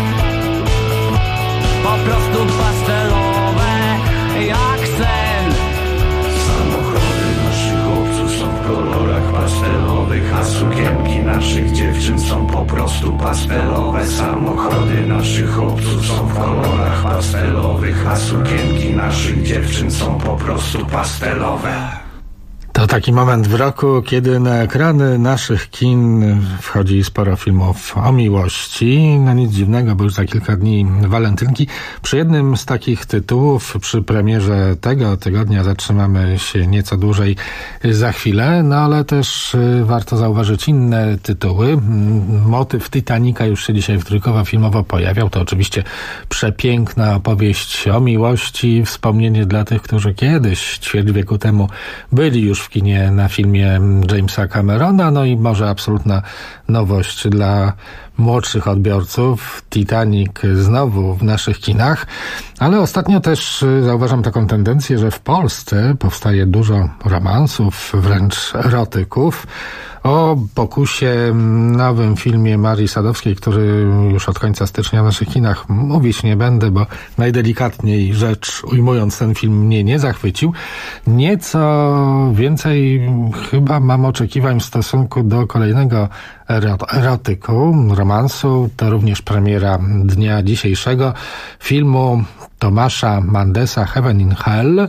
Speaker 6: Po prostu pastelowe, jak sen.
Speaker 7: Samochody naszych chłopców są w kolorach pastelowych, a sukienki naszych dziewczyn są po prostu pastelowe. Samochody naszych chłopców są w kolorach pastelowych, a sukienki naszych dziewczyn są po prostu pastelowe.
Speaker 3: To taki moment w roku, kiedy na ekrany naszych kin wchodzi sporo filmów o miłości. No nic dziwnego, bo już za kilka dni walentynki. Przy jednym z takich tytułów, przy premierze tego tygodnia zatrzymamy się nieco dłużej za chwilę, no ale też warto zauważyć inne tytuły. Motyw Titanica już się dzisiaj w Trójkowo filmowo pojawiał. To oczywiście przepiękna opowieść o miłości, wspomnienie dla tych, którzy kiedyś, ćwierć wieku temu, byli już w kinie na filmie Jamesa Camerona, no i może absolutna nowość dla młodszych odbiorców. Titanic znowu w naszych kinach, ale ostatnio też zauważam taką tendencję, że w Polsce powstaje dużo romansów, wręcz erotyków. O pokusie nowym filmie Marii Sadowskiej, który już od końca stycznia w naszych kinach mówić nie będę, bo najdelikatniej rzecz ujmując ten film mnie nie zachwycił. Nieco więcej chyba mam oczekiwań w stosunku do kolejnego erotyku, romansu. To również premiera dnia dzisiejszego filmu Tomasza Mandesa Heaven in Hell.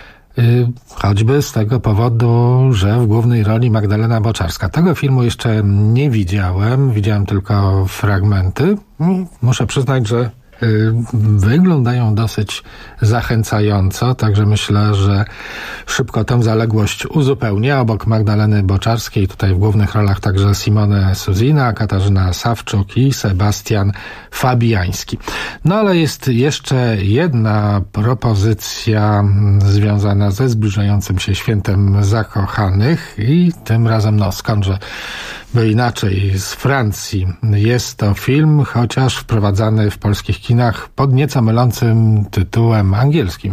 Speaker 3: Choćby z tego powodu, że w głównej roli Magdalena Boczarska. Tego filmu jeszcze nie widziałem, widziałem tylko fragmenty. Muszę przyznać, że wyglądają dosyć zachęcająco, także myślę, że szybko tę zaległość uzupełnię. Obok Magdaleny Boczarskiej tutaj w głównych rolach także Simone Suzina, Katarzyna Sawczuk i Sebastian Fabiański. No ale jest jeszcze jedna propozycja związana ze zbliżającym się świętem zakochanych i tym razem, no skądże by inaczej, z Francji. Jest to film, chociaż wprowadzany w polskich kinach pod nieco mylącym tytułem angielskim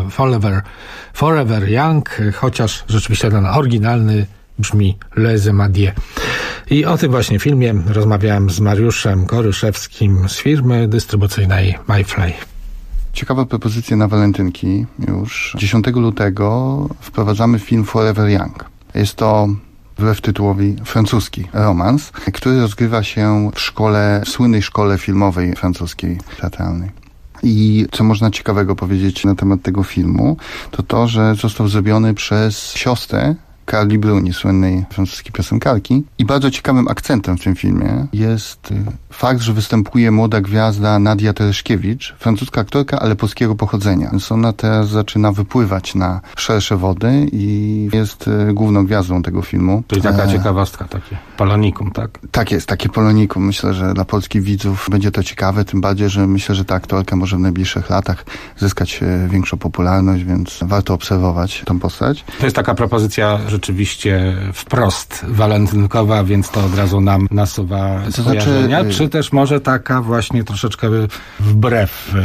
Speaker 3: Forever Young, chociaż rzeczywiście ten oryginalny brzmi Les Amadies. I o tym właśnie filmie rozmawiałem z Mariuszem Koryszewskim z firmy dystrybucyjnej MyFly.
Speaker 8: Ciekawa propozycja na walentynki. Już 10 lutego wprowadzamy film Forever Young. Jest to wbrew tytułowi francuski romans, który rozgrywa się w słynnej szkole filmowej francuskiej, teatralnej. I co można ciekawego powiedzieć na temat tego filmu, to to, że został zrobiony przez siostrę Carly Bruni, słynnej francuskiej piosenkarki. I bardzo ciekawym akcentem w tym filmie jest fakt, że występuje młoda gwiazda Nadia Tereszkiewicz, francuska aktorka, ale polskiego pochodzenia. Więc ona teraz zaczyna wypływać na szersze wody i jest główną gwiazdą tego filmu.
Speaker 3: Czyli taka ciekawostka, takie polonikum, tak?
Speaker 8: Tak jest, takie polonikum. Myślę, że dla polskich widzów będzie to ciekawe, tym bardziej, że myślę, że ta aktorka może w najbliższych latach zyskać większą popularność, więc warto obserwować tą postać.
Speaker 3: To jest taka propozycja rzeczywiście wprost walentynkowa, więc to od razu nam nasuwa skojarzenia, czy też może taka właśnie troszeczkę wbrew?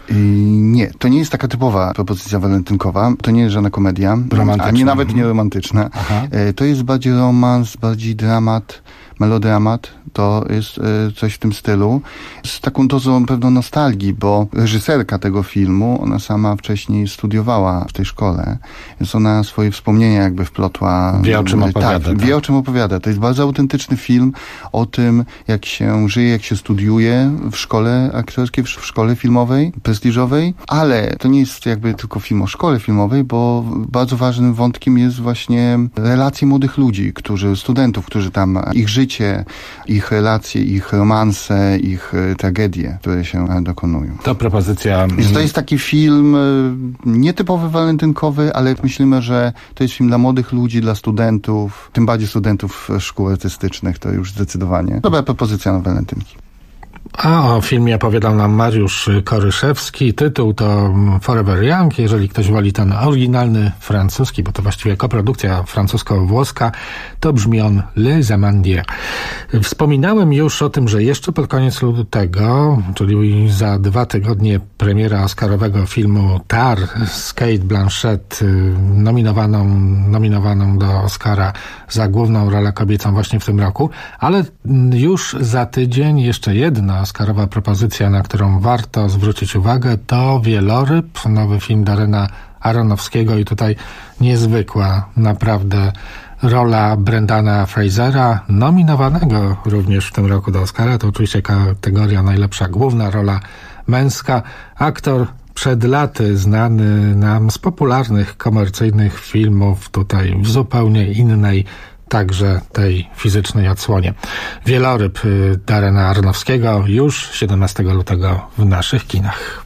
Speaker 8: Nie, to nie jest taka typowa propozycja walentynkowa, to nie jest żadna komedia, ani nawet nie romantyczna. To jest bardziej romans, bardziej dramat, melodramat, to jest coś w tym stylu, z taką dozą pewną nostalgii, bo reżyserka tego filmu, ona sama wcześniej studiowała w tej szkole, więc ona swoje wspomnienia jakby wplotła.
Speaker 3: Wie, o czym opowiada.
Speaker 8: Tak, wie, o czym opowiada. To jest bardzo autentyczny film o tym, jak się żyje, jak się studiuje w szkole aktorskiej, w szkole filmowej, prestiżowej, ale to nie jest jakby tylko film o szkole filmowej, bo bardzo ważnym wątkiem jest właśnie relacje młodych ludzi, studentów, którzy tam, ich życie, ich relacje, ich romanse, ich tragedie, które się dokonują.
Speaker 3: To propozycja...
Speaker 8: To jest taki film nietypowy walentynkowy, ale myślimy, że to jest film dla młodych ludzi, dla studentów, tym bardziej studentów szkół artystycznych, to już zdecydowanie dobra propozycja na walentynki.
Speaker 3: A o filmie opowiadał nam Mariusz Koryszewski. Tytuł to Forever Young. Jeżeli ktoś woli ten oryginalny francuski, bo to właściwie koprodukcja francusko-włoska, to brzmi on Les Amandiers. Wspominałem już o tym, że jeszcze pod koniec lutego, czyli za 2 tygodnie, premiera oscarowego filmu Tar z Cate Blanchett, nominowaną do Oscara za główną rolę kobiecą właśnie w tym roku, ale już za tydzień jeszcze jedna oscarowa propozycja, na którą warto zwrócić uwagę, to Wieloryb, nowy film Darrena Aronofskiego i tutaj niezwykła naprawdę rola Brendana Frasera, nominowanego również w tym roku do Oscara. To oczywiście kategoria najlepsza główna rola męska. Aktor przed laty znany nam z popularnych komercyjnych filmów, tutaj w zupełnie innej, także tej fizycznej odsłonie. Wieloryb Darrena Aronofskiego już 17 lutego w naszych kinach.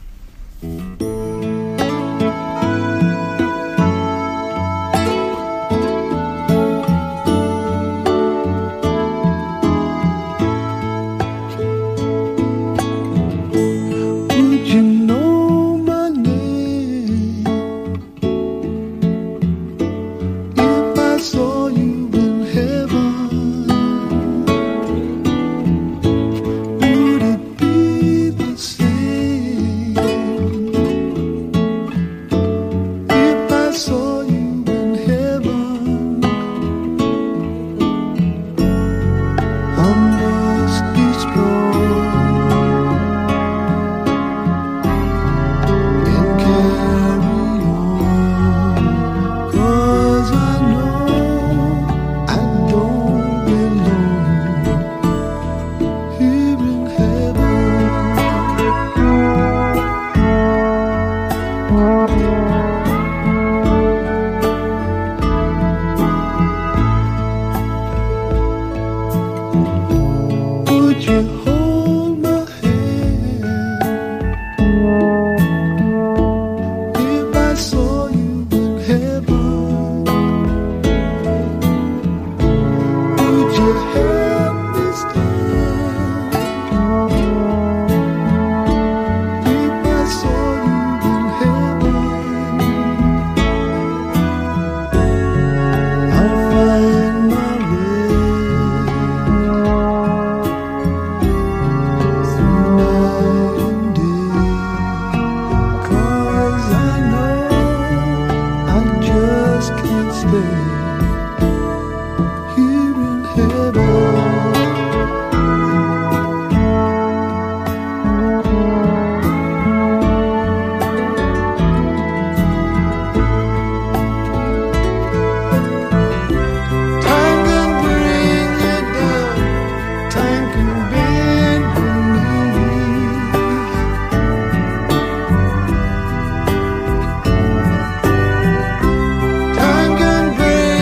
Speaker 10: Time can bring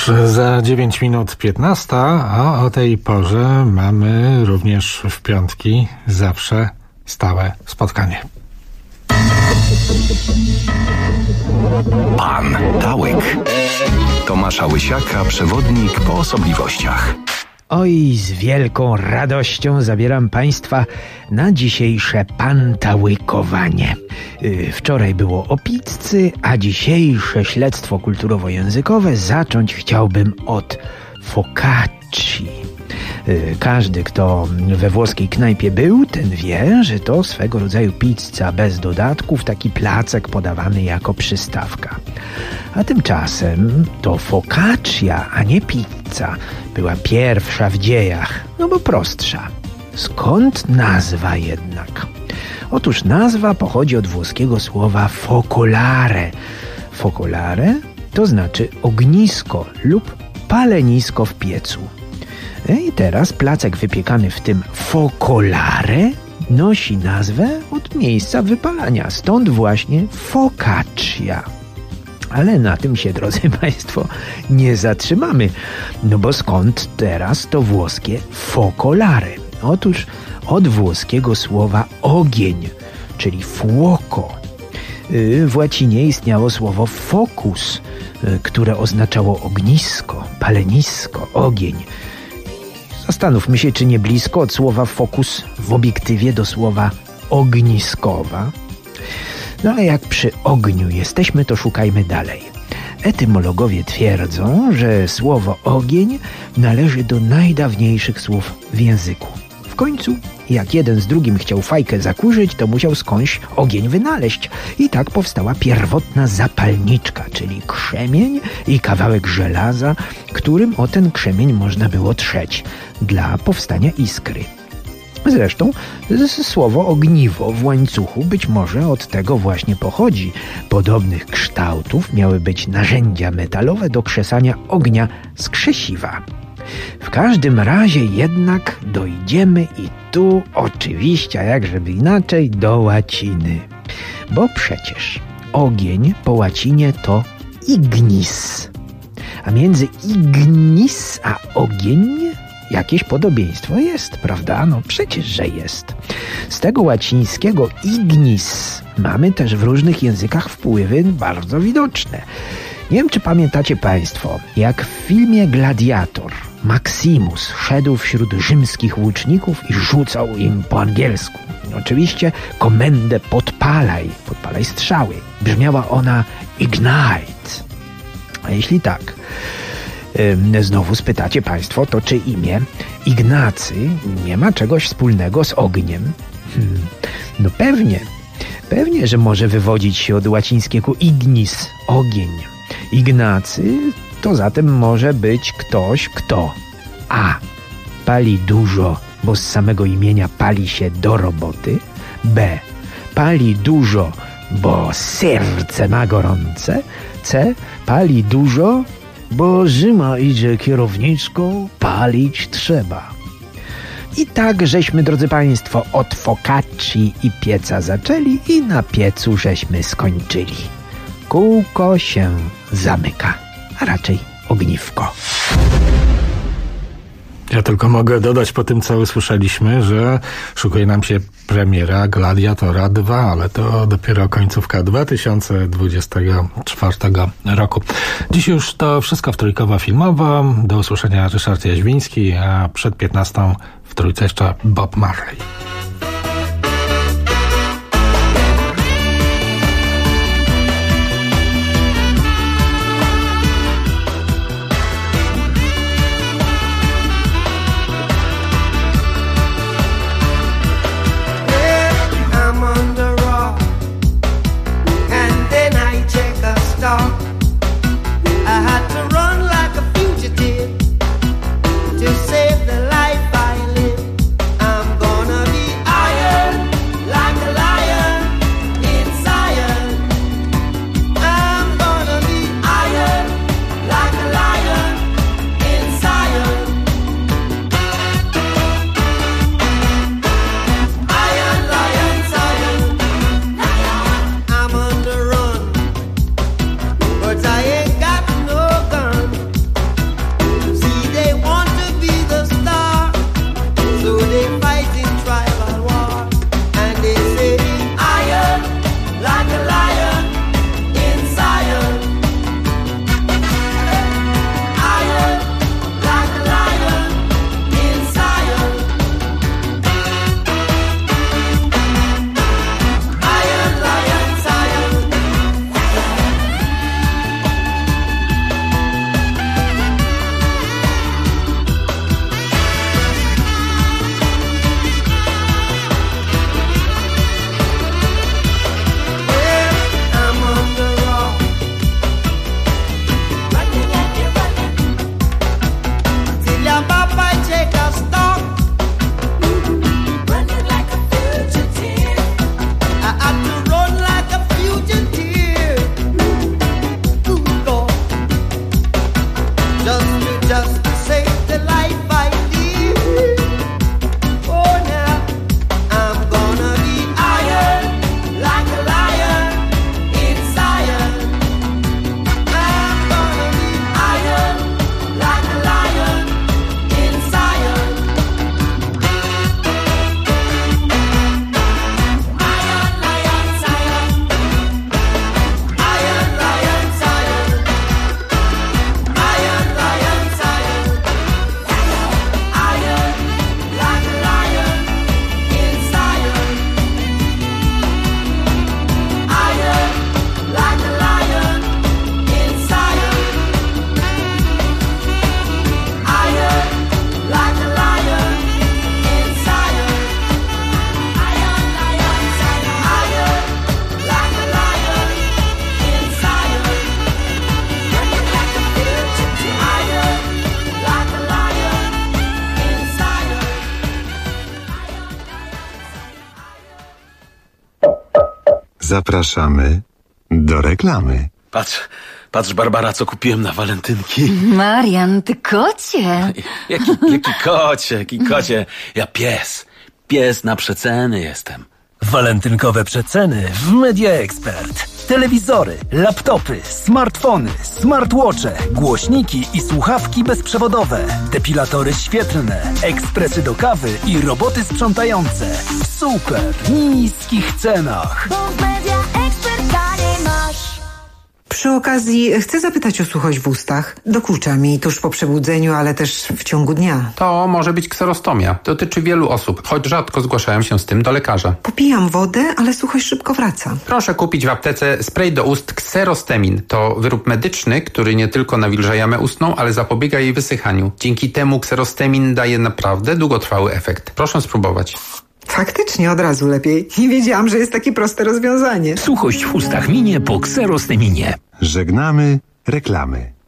Speaker 3: Już za 9 minut 15, a o tej porze mamy również w piątki zawsze stałe spotkanie.
Speaker 10: Pan Tałyk. Tomasza Łysiaka, przewodnik po osobliwościach.
Speaker 11: Oj, z wielką radością zabieram Państwa na dzisiejsze pantałykowanie. Wczoraj było o pizzy, a dzisiejsze śledztwo kulturowo-językowe zacząć chciałbym od focacci. Każdy, kto we włoskiej knajpie był, ten wie, że to swego rodzaju pizza bez dodatków, taki placek podawany jako przystawka. A tymczasem to focaccia, a nie pizza, była pierwsza w dziejach, no bo prostsza. Skąd nazwa jednak? Otóż nazwa pochodzi od włoskiego słowa focolare. Focolare to znaczy ognisko lub palenisko w piecu. I teraz placek wypiekany w tym focolare nosi nazwę od miejsca wypalania, stąd właśnie focaccia. Ale na tym się, drodzy Państwo, nie zatrzymamy, no bo skąd teraz to włoskie focolare? Otóż od włoskiego słowa ogień, czyli fuoco. W łacinie istniało słowo focus, które oznaczało ognisko, palenisko, ogień. Zastanówmy się, czy nie blisko od słowa fokus w obiektywie do słowa ogniskowa. No ale jak przy ogniu jesteśmy, to szukajmy dalej. Etymologowie twierdzą, że słowo ogień należy do najdawniejszych słów w języku. W końcu, jak jeden z drugim chciał fajkę zakurzyć, to musiał skądś ogień wynaleźć. I tak powstała pierwotna zapalniczka, czyli krzemień i kawałek żelaza, którym o ten krzemień można było trzeć dla powstania iskry. Zresztą słowo ogniwo w łańcuchu być może od tego właśnie pochodzi. Podobnych kształtów miały być narzędzia metalowe do krzesania ognia z krzesiwa. W każdym razie jednak dojdziemy i tu oczywiście, a jakżeby inaczej, do łaciny. Bo przecież ogień po łacinie to ignis. A między ignis a ogień jakieś podobieństwo jest, prawda? No przecież, że jest. Z tego łacińskiego ignis mamy też w różnych językach wpływy bardzo widoczne. Nie wiem, czy pamiętacie Państwo, jak w filmie Gladiator Maximus szedł wśród rzymskich łuczników i rzucał im po angielsku. Oczywiście komendę podpalaj strzały. Brzmiała ona ignite. A jeśli tak, znowu spytacie Państwo, to czy imię Ignacy nie ma czegoś wspólnego z ogniem? No pewnie, że może wywodzić się od łacińskiego ignis, ogień. Ignacy to zatem może być ktoś, kto a. pali dużo, bo z samego imienia pali się do roboty, b. pali dużo, bo serce ma gorące, c. pali dużo, bo zima idzie kierowniczko, palić trzeba. I tak żeśmy, drodzy Państwo, od focacci i pieca zaczęli i na piecu żeśmy skończyli. Kółko się zamyka, a raczej ogniwko.
Speaker 3: Ja tylko mogę dodać po tym, co usłyszeliśmy, że szykuje nam się premiera Gladiatora 2, ale to dopiero końcówka 2024 roku. Dziś już to wszystko w Trójkowo Filmowo. Do usłyszenia Ryszard Jaźwiński, a przed 15 w Trójce jeszcze Bob Marley.
Speaker 23: To save the life I live, I'm gonna be
Speaker 2: Zapraszamy do reklamy.
Speaker 1: Patrz Barbara, co kupiłem na walentynki.
Speaker 4: Marian, ty kocie.
Speaker 1: Jaki kocie. Ja pies na przeceny jestem.
Speaker 6: Walentynkowe przeceny w Media Expert. Telewizory, laptopy, smartfony, smartwatche, głośniki i słuchawki bezprzewodowe, depilatory świetlne, ekspresy do kawy i roboty sprzątające w super niskich cenach.
Speaker 9: Przy okazji chcę zapytać o suchość w ustach. Dokucza mi tuż po przebudzeniu, ale też w ciągu dnia.
Speaker 23: To może być kserostomia. Dotyczy wielu osób, choć rzadko zgłaszają się z tym do lekarza.
Speaker 9: Popijam wodę, ale suchość szybko wraca.
Speaker 23: Proszę kupić w aptece spray do ust Kserostemin. To wyrób medyczny, który nie tylko nawilża jamę ustną, ale zapobiega jej wysychaniu. Dzięki temu Kserostemin daje naprawdę długotrwały efekt. Proszę spróbować.
Speaker 9: Faktycznie od razu lepiej. Nie wiedziałam, że jest takie proste rozwiązanie.
Speaker 6: Suchość w ustach minie po Kserosteminie.
Speaker 2: Żegnamy reklamy.